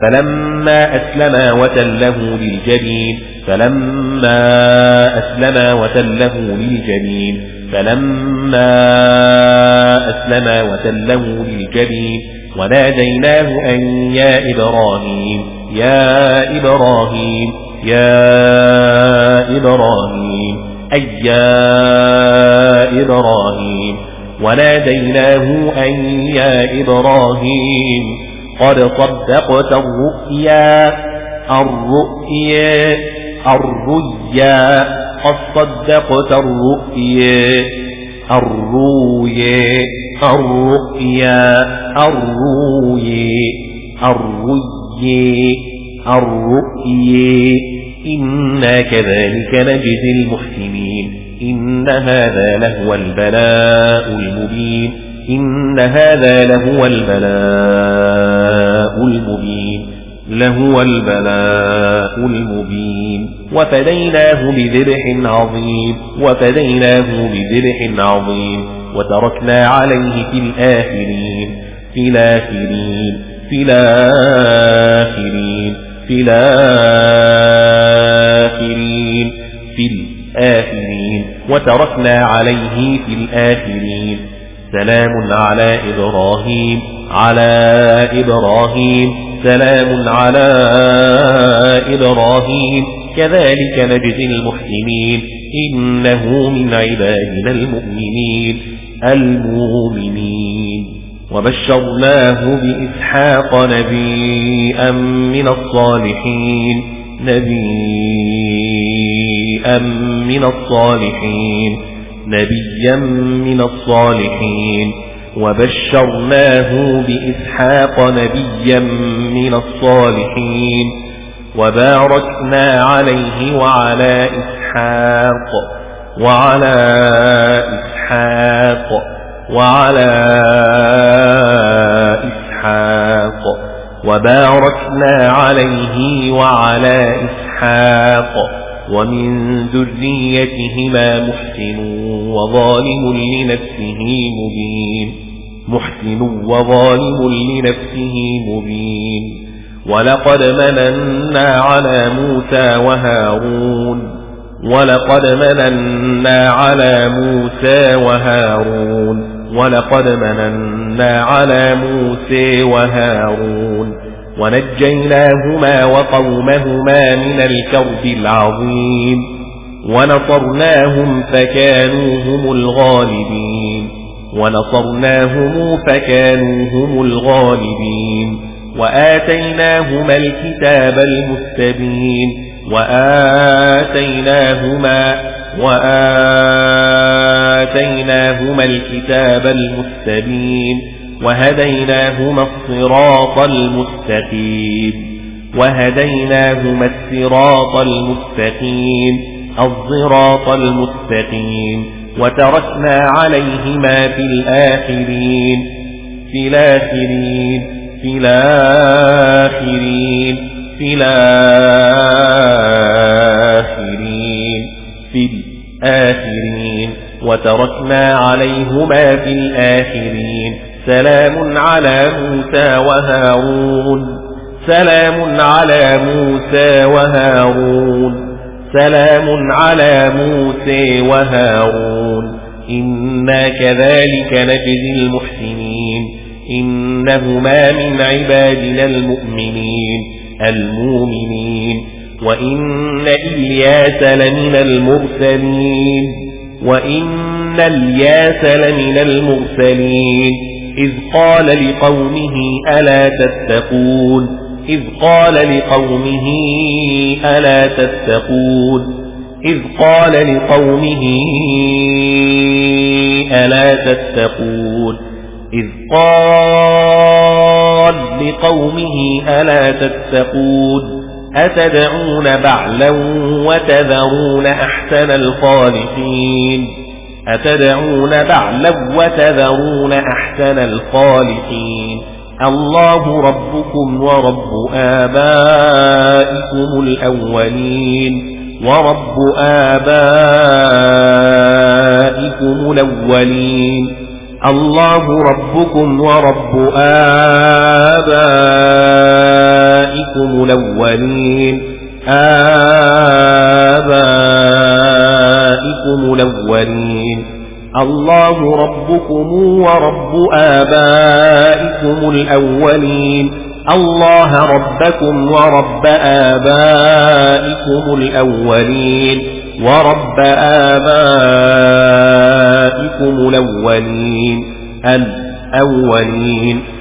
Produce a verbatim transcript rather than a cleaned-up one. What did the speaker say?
فلما أسلما وتله للجبين فلما أسلما وتله للجبين فلما أسلما وتله للجبين وناديناه أن يا إبراهيم يا إبراهيم يا إبراهيم أي يا إبراهيم وناديناه أن يا إبراهيم قد صدقت الرؤيا الرؤيا الرؤيا قد صدقت الرؤيا الرؤيا الرؤيا الرؤيا الرؤيا الرؤيا إنا كذلك نجزي المحسنين إن هذا لهو البلاء المبين إن هذا لهو البلاء المبين لهو البلاء المبين وفديناه بذبح عظيم وفديناه بذبح عظيم وتركنا عليه في الآخرين في الآخرين في الآخرين في الآخرين في الآخرين وتركنا عليه في الآخرين سلام على إبراهيم على إبراهيم سلام على إبراهيم كذلك نجزي المحسنين إنه من عبادنا المؤمنين المؤمنين وبشرناه بإسحاق نبيا من الصالحين نبيا من الصالحين نبيا من الصالحين وبشرناه بإسحاق نبيا من الصالحين وباركنا عليه وعلى إسحاق وعلى إسحاق وعلى إسحاق وباركنا عليه وعلى إسحاق ومن ذريتهما محسن وظالم لنفسه مبين محسن وظالم لنفسه مبين ولقد مننا على موسى وهارون ولقد مننا على موسى وهارون ولقد مننا على موسى وهارون ونجيناهما وقومهما من الكرب العظيم ونصرناهم فكانوا هم الغالبين ونصرناهم فكانوا هم الغالبين وآتيناهما الكتاب المستبين وآتيناهما وآتيناهما الكتاب المستبين وهديناهما الصراط المستقيم وهديناهما الصراط المستقيم الصراط المستقيم وتركنا عليهما في الآخرين في الآخرين في الآخرين في الآخرين في الآخرين وتركنا عليهما في الآخرين سلام على موسى وهارون سلام على موسى وهارون سلام على موسى وهارون إنا كذلك نجزي المحسنين إنهما من عبادنا المؤمنين المؤمنين وإن إلياس لمن المرسلين وإن إلياس لمن المرسلين إذ قال لقومه ألا تتقون إذ قال لقومه ألا تتقون إذ قال لقومه ألا تتقون إذ قال لقومه ألا تتقون أتدعون بعلا وتذرون أحسن الخالقين أتدعون بعلا وتذرون أحسن الخالقين الله ربكم ورب آبائكم الأولين ورب آبائكم الأولين الله ربكم ورب آبائكم الأولين آبائكم الأولين الله ربكم ورب آبائكم الأولين الله ربكم ورب آبائكم الأولين ورب آبائكم الأولين الأولين